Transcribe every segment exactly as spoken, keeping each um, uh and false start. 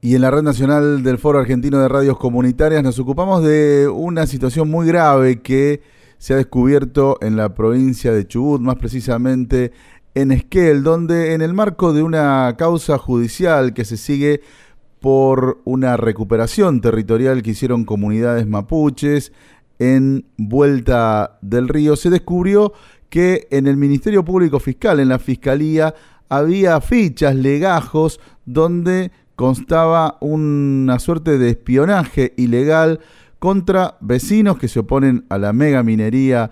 Y en la Red Nacional del Foro Argentino de Radios Comunitarias nos ocupamos de una situación muy grave que se ha descubierto en la provincia de Chubut, más precisamente en Esquel, donde en el marco de una causa judicial que se sigue por una recuperación territorial que hicieron comunidades mapuches en Vuelta del Río, se descubrió que en el Ministerio Público Fiscal, en la Fiscalía, había fichas, legajos, donde constaba una suerte de espionaje ilegal contra vecinos que se oponen a la mega minería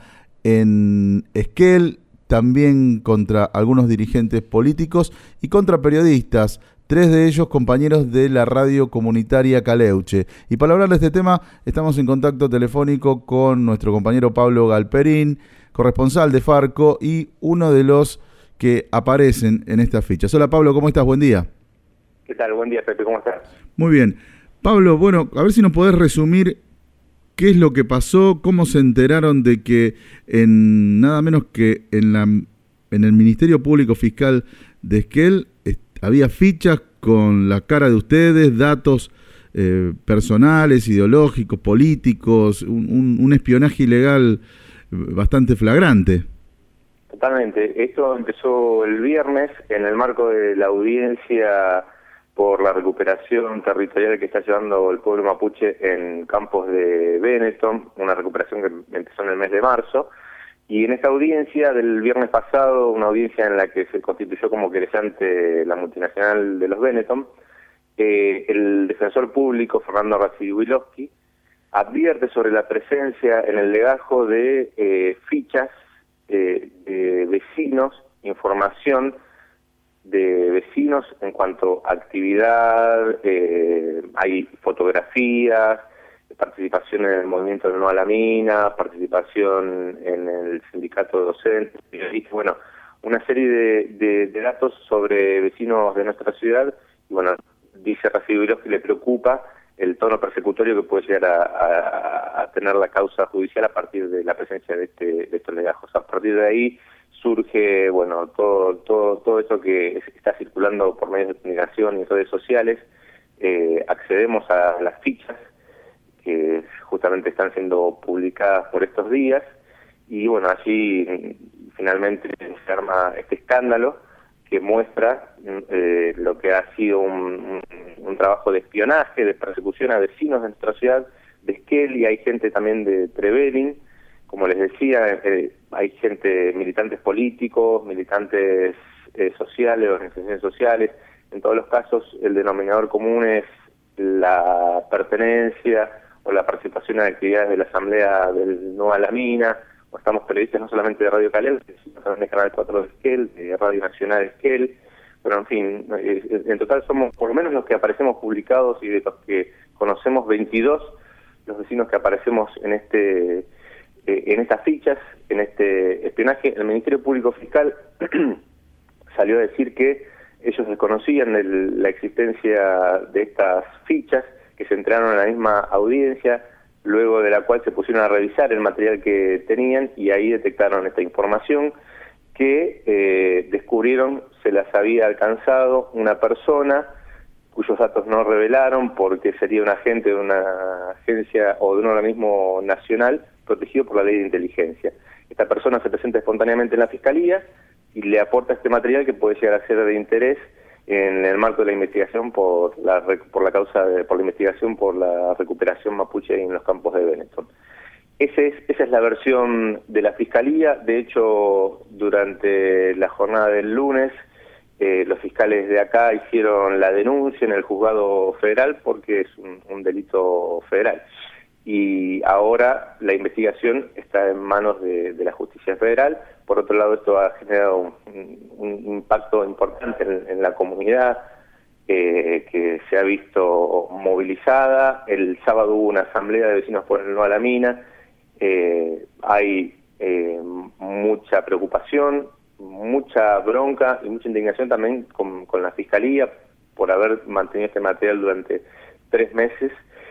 en Esquel, también contra algunos dirigentes políticos y contra periodistas, tres de ellos compañeros de la radio comunitaria Caleuche. Y para hablar de este tema estamos en contacto telefónico con nuestro compañero Pablo Galperín, corresponsal de Farco y uno de los que aparecen en estas fichas. Hola Pablo, ¿cómo estás? Buen día. ¿Qué tal? Buen día, Pepe, ¿cómo estás? Muy bien. Pablo, bueno, a ver si nos podés resumir qué es lo que pasó, cómo se enteraron de que en nada menos que en la en el Ministerio Público Fiscal de Esquel est- había fichas con la cara de ustedes, datos eh, personales, ideológicos, políticos, un, un, un espionaje ilegal bastante flagrante. Totalmente. Esto empezó el viernes en el marco de la audiencia por la recuperación territorial que está llevando el pueblo mapuche en campos de Benetton, una recuperación que empezó en el mes de marzo. Y en esta audiencia del viernes pasado, una audiencia en la que se constituyó como querellante la multinacional de los Benetton, eh, el defensor público, Fernando Radziwiłowski, advierte sobre la presencia en el legajo de eh, fichas eh, de vecinos, información de vecinos en cuanto a actividad, eh, hay fotografías, participación en el movimiento del No a la Mina, participación en el sindicato de docentes, periodistas, bueno, una serie de, de, de datos sobre vecinos de nuestra ciudad. Y bueno, dice Radziwiłowski que le preocupa el tono persecutorio que puede llegar a, a, a tener la causa judicial a partir de la presencia de, este, de estos legajos. A partir de ahí surge, bueno, todo todo todo eso que está circulando por medios de comunicación y redes sociales. Eh, accedemos a las fichas que justamente están siendo publicadas por estos días y bueno, allí finalmente se arma este escándalo que muestra eh, lo que ha sido un, un, un trabajo de espionaje, de persecución a vecinos de nuestra ciudad de Esquel, y hay gente también de Trevelin, como les decía, eh, hay gente, militantes políticos, militantes eh, sociales, organizaciones sociales. En todos los casos el denominador común es la pertenencia o la participación en actividades de la Asamblea del No a la Mina, o estamos periodistas no solamente de Radio Caleuche, sino también de Canal cuatro de Esquel, de Radio Nacional de Esquel. Pero en fin, en total somos por lo menos los que aparecemos publicados y de los que conocemos veintidós los vecinos que aparecemos en este en estas fichas, en este espionaje. El Ministerio Público Fiscal salió a decir que ellos desconocían el, la existencia de estas fichas, que se enteraron en la misma audiencia, luego de la cual se pusieron a revisar el material que tenían y ahí detectaron esta información que eh, descubrieron se las había alcanzado una persona cuyos datos no revelaron porque sería un agente de una agencia o de un organismo nacional protegido por la ley de inteligencia. Esta persona se presenta espontáneamente en la Fiscalía y le aporta este material que puede llegar a ser de interés en el marco de la investigación por la por la causa de, por la investigación por la recuperación mapuche en los campos de Benetton. Ese es, esa es la versión de la Fiscalía. De hecho, durante la jornada del lunes, eh, los fiscales de acá hicieron la denuncia en el juzgado federal porque es un, un delito federal. Y ahora la investigación está en manos de, de la justicia federal. Por otro lado, esto ha generado un, un impacto importante en, en la comunidad, eh, que se ha visto movilizada. El sábado hubo una asamblea de vecinos por el No a la Mina. Eh, hay eh, mucha preocupación, mucha bronca y mucha indignación también con, con la Fiscalía por haber mantenido este material durante tres meses.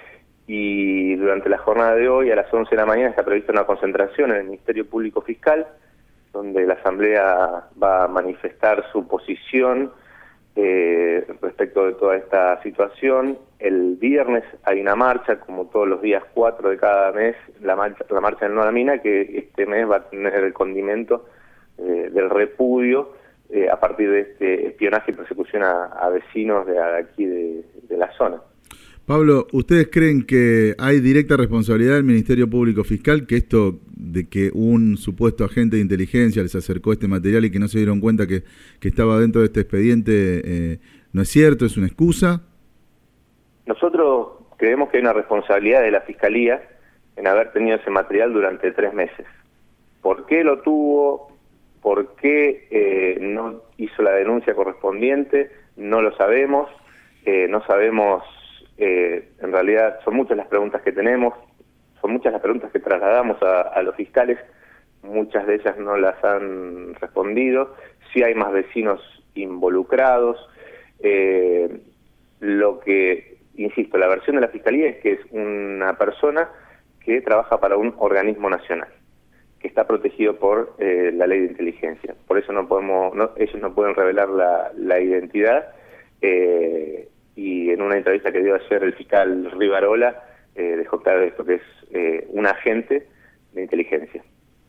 Y durante la jornada de hoy, a las once de la mañana, está prevista una concentración en el Ministerio Público Fiscal, donde la Asamblea va a manifestar su posición eh, respecto de toda esta situación. El viernes hay una marcha, como todos los días cuatro de cada mes, la marcha, la marcha del No a la Mina, que este mes va a tener el condimento eh, del repudio eh, a partir de este espionaje y persecución a, a vecinos de aquí de, de la zona. Pablo, ¿ustedes creen que hay directa responsabilidad del Ministerio Público Fiscal, que esto de que un supuesto agente de inteligencia les acercó este material y que no se dieron cuenta que, que estaba dentro de este expediente, eh, no es cierto, es una excusa? Nosotros creemos que hay una responsabilidad de la Fiscalía en haber tenido ese material durante tres meses. ¿Por qué lo tuvo? ¿Por qué eh, no hizo la denuncia correspondiente? No lo sabemos, eh, no sabemos... Eh, en realidad son muchas las preguntas que tenemos, son muchas las preguntas que trasladamos a, a los fiscales, muchas de ellas no las han respondido. Sí hay más vecinos involucrados. Eh, lo que, insisto, la versión de la Fiscalía es que es una persona que trabaja para un organismo nacional, que está protegido por eh, la ley de inteligencia. Por eso no podemos, no, ellos no pueden revelar la, la identidad. Eh, y en una entrevista que dio ayer el fiscal Rivarola eh, dejó claro esto, que es eh, un agente de inteligencia.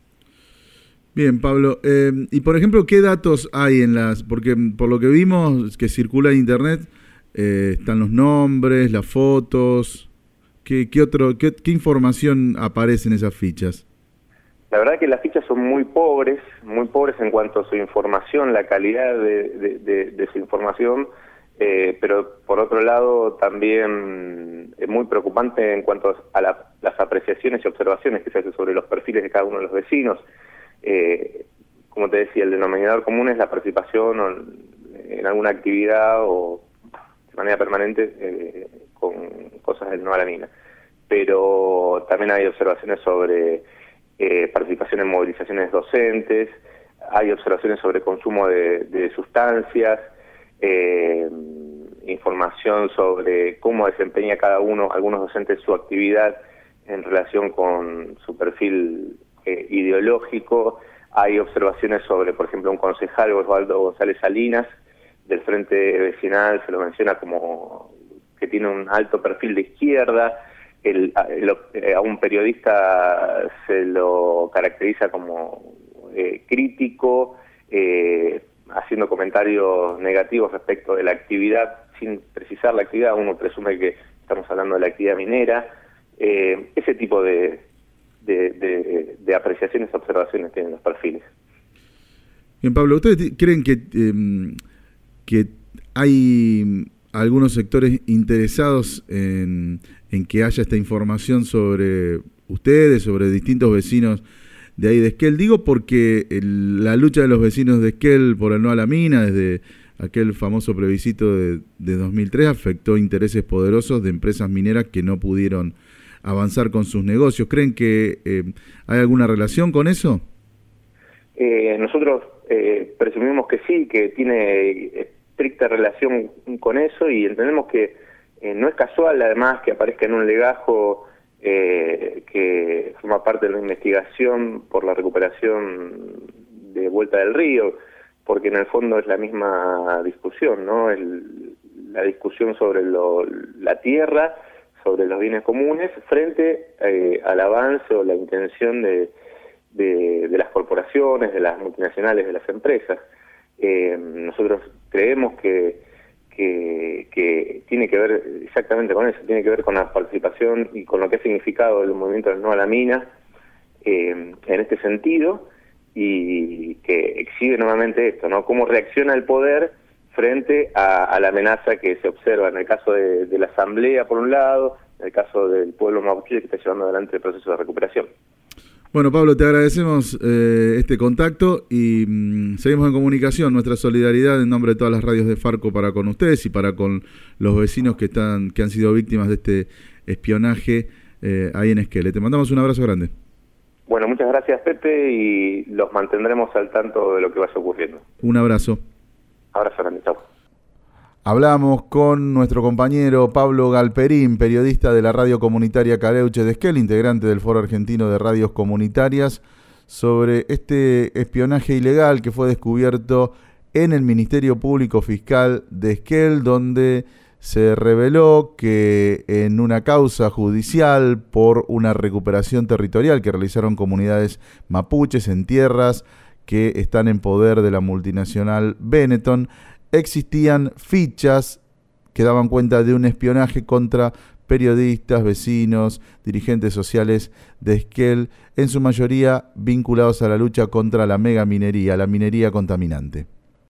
Bien, Pablo, eh, y por ejemplo, ¿qué datos hay en las...? Porque por lo que vimos que circula en internet, eh, están los nombres, las fotos, ¿qué, qué, otro, qué, qué información aparece en esas fichas? La verdad que las fichas son muy pobres, muy pobres en cuanto a su información, la calidad de, de, de, de su información. Eh, pero por otro lado también es muy preocupante en cuanto a la, las apreciaciones y observaciones que se hacen sobre los perfiles de cada uno de los vecinos. Eh, como te decía, el denominador común es la participación o en alguna actividad o de manera permanente eh, con cosas del No a la Mina. Pero también hay observaciones sobre eh, participación en movilizaciones docentes, hay observaciones sobre consumo de, de sustancias, Eh, información sobre cómo desempeña cada uno, algunos docentes, su actividad en relación con su perfil eh, ideológico. Hay observaciones sobre, por ejemplo, un concejal, Osvaldo González Salinas, del Frente Vecinal, se lo menciona como que tiene un alto perfil de izquierda. El, el, a un periodista se lo caracteriza como eh, crítico, eh, haciendo comentarios negativos respecto de la actividad, sin precisar la actividad. Uno presume que estamos hablando de la actividad minera. Eh, ese tipo de, de, de, de apreciaciones y observaciones tienen los perfiles. Bien, Pablo, ¿ustedes creen que, eh, que hay algunos sectores interesados en, en que haya esta información sobre ustedes, sobre distintos vecinos de ahí de Esquel? Digo porque el, la lucha de los vecinos de Esquel por el No a la Mina, desde aquel famoso plebiscito de, de dos mil tres, afectó intereses poderosos de empresas mineras que no pudieron avanzar con sus negocios. ¿Creen que eh, hay alguna relación con eso? Eh, nosotros eh, presumimos que sí, que tiene estricta relación con eso, y entendemos que eh, no es casual, además, que aparezca en un legajo Eh, que forma parte de la investigación por la recuperación de Vuelta del Río, porque en el fondo es la misma discusión, ¿no? El, la discusión sobre lo, la tierra, sobre los bienes comunes, frente eh, al avance o la intención de, de, de las corporaciones, de las multinacionales, de las empresas. Eh, nosotros creemos que Que, que tiene que ver exactamente con eso, tiene que ver con la participación y con lo que ha significado el movimiento del No a la Mina eh, en este sentido, y que exhibe nuevamente esto, ¿no? Cómo reacciona el poder frente a, a la amenaza que se observa en el caso de, de la Asamblea, por un lado, en el caso del pueblo mapuche, que está llevando adelante el proceso de recuperación. Bueno, Pablo, te agradecemos eh, este contacto y mmm, seguimos en comunicación. Nuestra solidaridad en nombre de todas las radios de Farco para con ustedes y para con los vecinos que están que han sido víctimas de este espionaje eh, ahí en Esquel. Te mandamos un abrazo grande. Bueno, muchas gracias, Pepe, y los mantendremos al tanto de lo que vaya ocurriendo. Un abrazo. Abrazo grande, chao. Hablamos con nuestro compañero Pablo Galperín, periodista de la radio comunitaria Caleuche de Esquel, integrante del Foro Argentino de Radios Comunitarias, sobre este espionaje ilegal que fue descubierto en el Ministerio Público Fiscal de Esquel, donde se reveló que en una causa judicial por una recuperación territorial que realizaron comunidades mapuches en tierras que están en poder de la multinacional Benetton, existían fichas que daban cuenta de un espionaje contra periodistas, vecinos, dirigentes sociales de Esquel, en su mayoría vinculados a la lucha contra la megaminería, la minería contaminante.